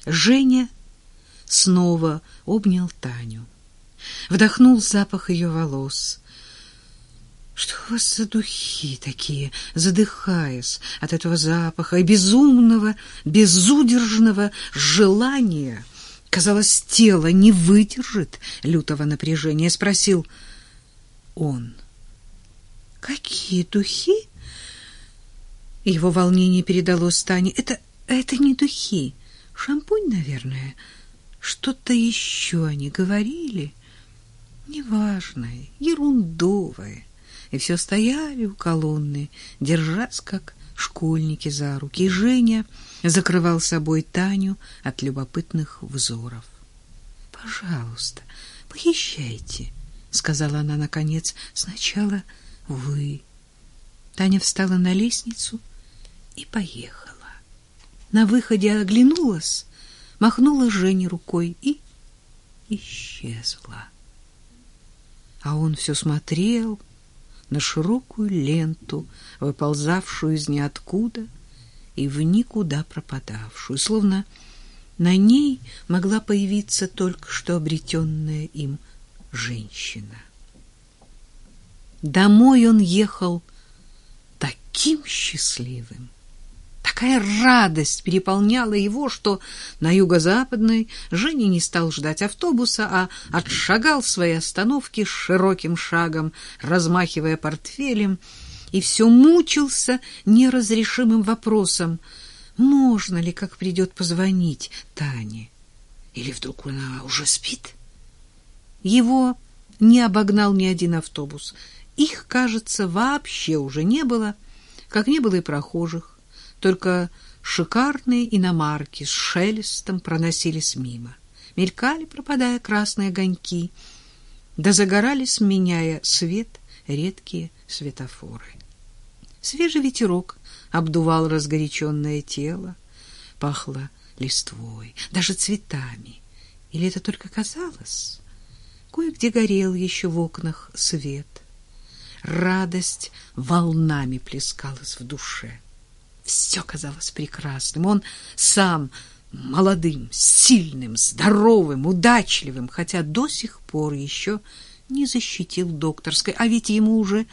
Женя снова обнял Таню, вдохнул запах ее волос. Что у вас за духи такие? Задыхаясь от этого запаха и безумного, безудержного желания, казалось, тело не выдержит лютого напряжения, спросил он. Какие духи? Его волнение передалось Тане. Это не духи. Шампунь, наверное. Что-то еще они говорили. Неважное, ерундовое. И все стояли у колонны, держась, как школьники, за руки. И Женя закрывал собой Таню от любопытных взоров. «Пожалуйста, поезжайте», — сказала она наконец. «Сначала вы». Таня встала на лестницу и поехала. На выходе оглянулась, махнула Жене рукой и исчезла. А он все смотрел на широкую ленту, выползавшую из ниоткуда и в никуда пропадавшую, словно на ней могла появиться только что обретенная им женщина. Домой он ехал таким счастливым. Такая радость переполняла его, что на юго-западной Женя не стал ждать автобуса, а отшагал своей остановки с широким шагом, размахивая портфелем, и все мучился неразрешимым вопросом: можно ли, как придет, позвонить Тане? Или вдруг она уже спит? Его не обогнал ни один автобус. Их, кажется, вообще уже не было, как не было и прохожих. Только шикарные иномарки с шелестом проносились мимо. Мелькали, пропадая, красные огоньки, да загорались, меняя свет, редкие светофоры. Свежий ветерок обдувал разгоряченное тело, пахло листвой, даже цветами. Или это только казалось? Кое-где горел еще в окнах свет. Радость волнами плескалась в душе. Все казалось прекрасным. Он сам молодым, сильным, здоровым, удачливым, хотя до сих пор еще не защитил докторской, а ведь ему уже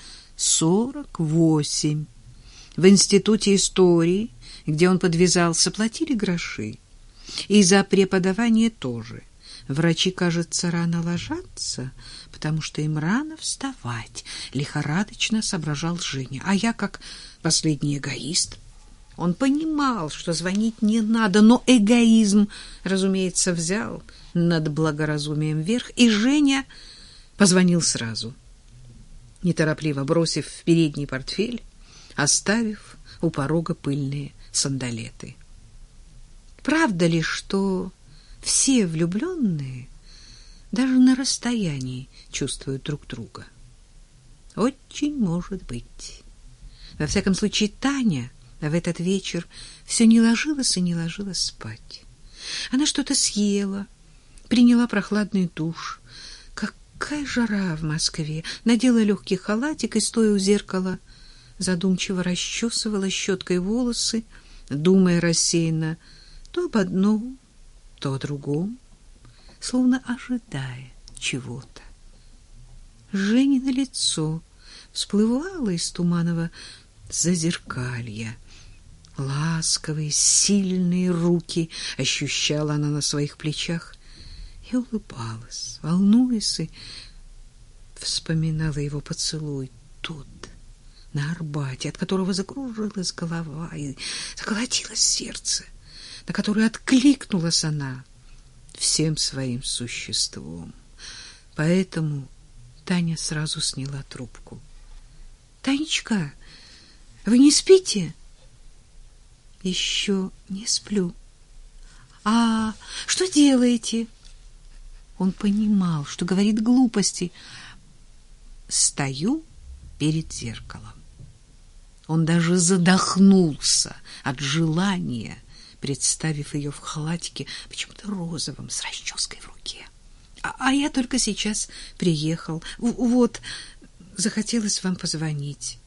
48. В институте истории, где он подвязался, платили гроши. И за преподавание тоже. Врачи, кажется, рано ложатся, потому что им рано вставать, лихорадочно соображал Женя. А я, как последний эгоист, он понимал, что звонить не надо, но эгоизм, разумеется, взял над благоразумием верх, и Женя позвонил сразу, неторопливо бросив в передний портфель, оставив у порога пыльные сандалеты. Правда ли, что все влюбленные даже на расстоянии чувствуют друг друга? Очень может быть. Во всяком случае, Таня в этот вечер все не ложилась и не ложилась спать. Она что-то съела, приняла прохладный душ. Какая жара в Москве! Надела легкий халатик и, стоя у зеркала, задумчиво расчесывала щеткой волосы, думая рассеянно то об одном, то о другом, словно ожидая чего-то. Женино лицо всплывало из туманного зазеркалья. Ласковые, сильные руки ощущала она на своих плечах и улыбалась, волнуясь, и вспоминала его поцелуй тут, на Арбате, от которого закружилась голова и заколотилось сердце, на которое откликнулась она всем своим существом. Поэтому Таня сразу сняла трубку. «Танечка, вы не спите?» «Еще не сплю». «А что делаете?» Он понимал, что говорит глупости. «Стою перед зеркалом». Он даже задохнулся от желания, представив ее в халатике, почему-то розовом, с расческой в руке. А я только сейчас приехал. Вот, захотелось вам позвонить.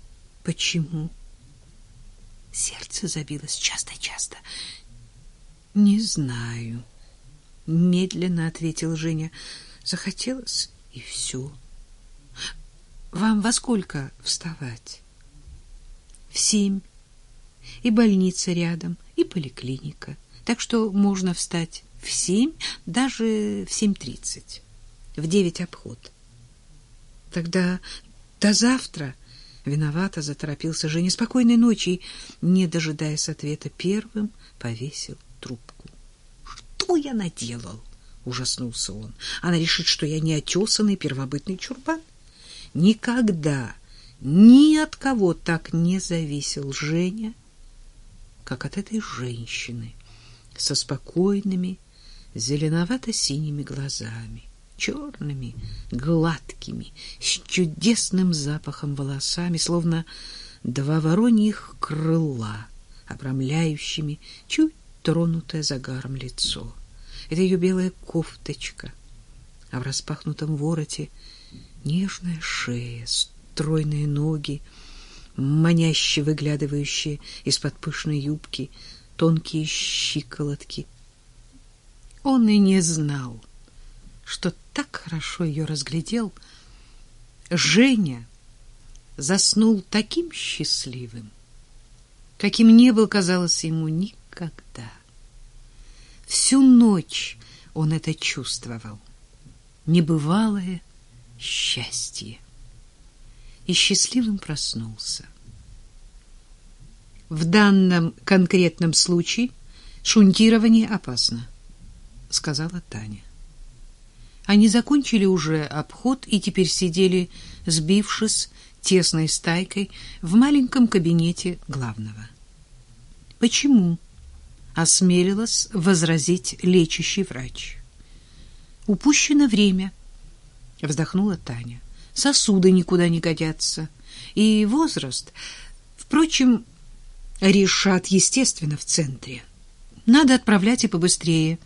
Почему? Сердце забилось часто-часто. Не знаю, медленно ответила Женя. Захотелось, и все. Вам во сколько вставать? В 7. И больница рядом, и поликлиника. Так что можно встать в 7, даже в 7:30. В 9 обход. Тогда до завтра. Виновато заторопился Женя. Спокойной ночи. И, не дожидаясь ответа, первым повесил трубку. Что я наделал? Ужаснулся он. Она решит, что я неотесанный первобытный чурбан. Никогда ни от кого так не зависел Женя, как от этой женщины со спокойными зеленовато-синими глазами, черными, гладкими, с чудесным запахом волосами, словно два вороньих крыла, обрамляющими чуть тронутое загаром лицо. Это ее белая кофточка, а в распахнутом вороте нежная шея, стройные ноги, маняще выглядывающие из-под пышной юбки, тонкие щиколотки. Он и не знал, что так хорошо ее разглядел. Женя заснул таким счастливым, каким не был, казалось, ему никогда. Всю ночь он это чувствовал. Небывалое счастье. И счастливым проснулся. В данном конкретном случае шунтирование опасно, сказала Таня. Они закончили уже обход и теперь сидели, сбившись тесной стайкой в маленьком кабинете главного. Почему? Осмелилась возразить лечащий врач. Упущено время, вздохнула Таня. Сосуды никуда не годятся. И возраст, впрочем, решат, естественно, в центре. Надо отправлять и побыстрее.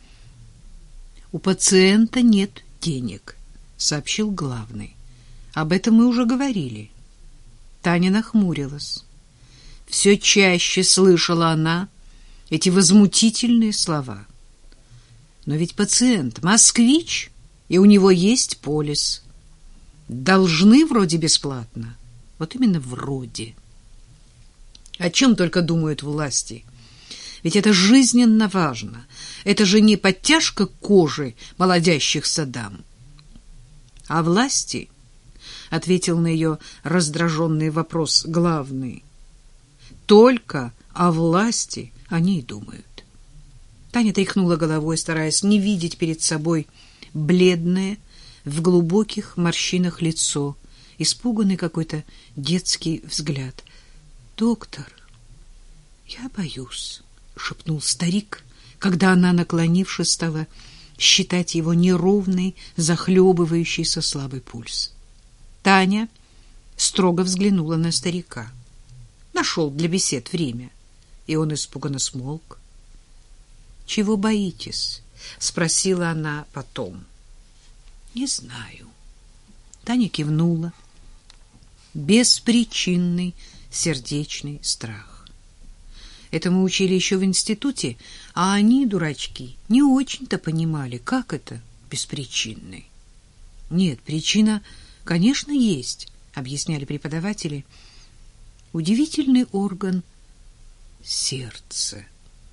У пациента нет денег, сообщил главный. Об этом мы уже говорили. Таня нахмурилась. Все чаще слышала она эти возмутительные слова. Но ведь пациент москвич, и у него есть полис. Должны вроде бесплатно. Вот именно вроде. О чем только думают власти. Ведь это жизненно важно. Это же не подтяжка кожи молодящихся дам. А власти, ответил на ее раздраженный вопрос главный, только о власти они и думают. Таня тряхнула головой, стараясь не видеть перед собой бледное, в глубоких морщинах лицо, испуганный какой-то детский взгляд. «Доктор, я боюсь», — шепнул старик, когда она, наклонившись, стала считать его неровный, захлебывающийся слабый пульс. Таня строго взглянула на старика. Нашел для бесед время, и он испуганно смолк. «Чего боитесь?» — спросила она потом. «Не знаю». Таня кивнула. Беспричинный сердечный страх. Этому учили еще в институте, а они, дурачки, не очень-то понимали, как это беспричинный. Нет, причина, конечно, есть, объясняли преподаватели. Удивительный орган — сердце.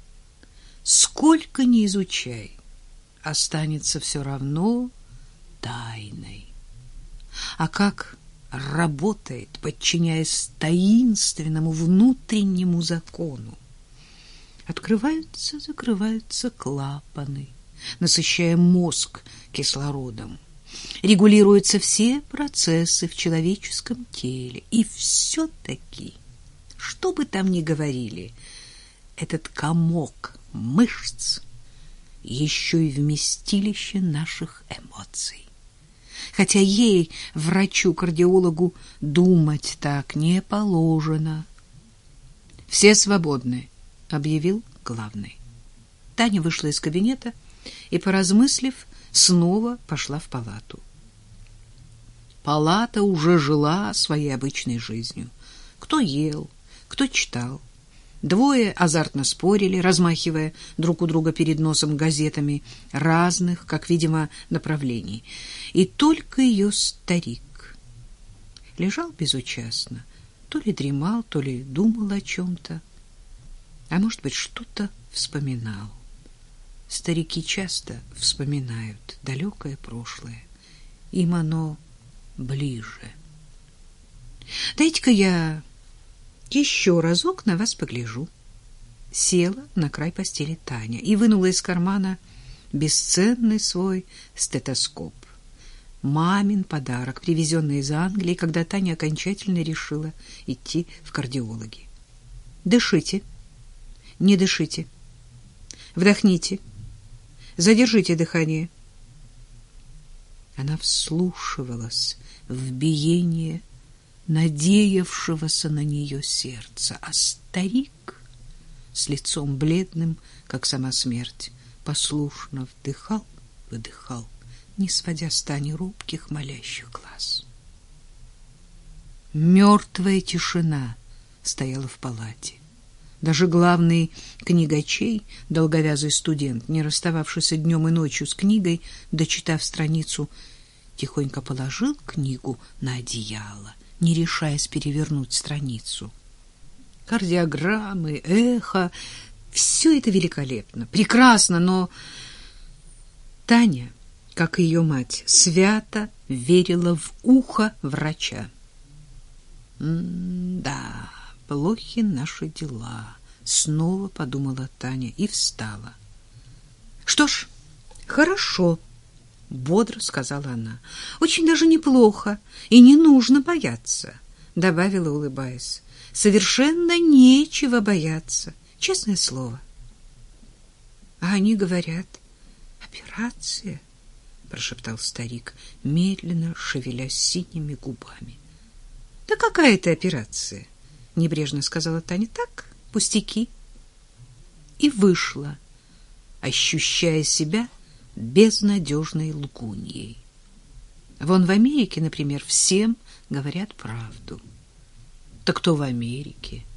Сколько ни изучай, останется все равно тайной. А как работает, подчиняясь таинственному внутреннему закону? Открываются, закрываются клапаны, насыщая мозг кислородом. Регулируются все процессы в человеческом теле. И все-таки, что бы там ни говорили, этот комок мышц еще и вместилище наших эмоций. Хотя ей, врачу-кардиологу, думать так не положено. «Все свободны», — объявил главный. Таня вышла из кабинета и, поразмыслив, снова пошла в палату. Палата уже жила своей обычной жизнью. Кто ел, кто читал, Двое азартно спорили, размахивая друг у друга перед носом газетами разных, как видимо, направлений. И только ее старик лежал безучастно, то ли дремал, то ли думал о чем-то, а может быть, что-то вспоминал. Старики часто вспоминают далекое прошлое. Им оно ближе. «Дайте-ка я еще разок на вас погляжу». Села на край постели Таня и вынула из кармана бесценный свой стетоскоп. Мамин подарок, привезенный из Англии, когда Таня окончательно решила идти в кардиологи. «Дышите, не дышите. Вдохните. Задержите дыхание». Она вслушивалась в биение надеявшегося на нее сердца, а старик с лицом бледным, как сама смерть, послушно вдыхал, выдыхал, не сводя с Тани робких молящих глаз. Мертвая тишина стояла в палате. Даже главный книгачей, долговязый студент, не расстававшийся днем и ночью с книгой, дочитав страницу, тихонько положил книгу на одеяло, не решаясь перевернуть страницу. Кардиограммы, эхо — все это великолепно, прекрасно, но Таня, как и ее мать, свято верила в ухо врача. «Да, плохи наши дела», — снова подумала Таня и встала. «Что ж, хорошо», — бодро сказала она. «Очень даже неплохо, и не нужно бояться», — добавила, улыбаясь. «Совершенно нечего бояться, честное слово». «А они говорят, операция», — прошептал старик, медленно шевеля синими губами. «Да какая это операция?» — небрежно сказала Таня. «Так, пустяки». И вышла, ощущая себя безнадежной лгуньей. Вон в Америке, например, всем говорят правду. Так кто в Америке?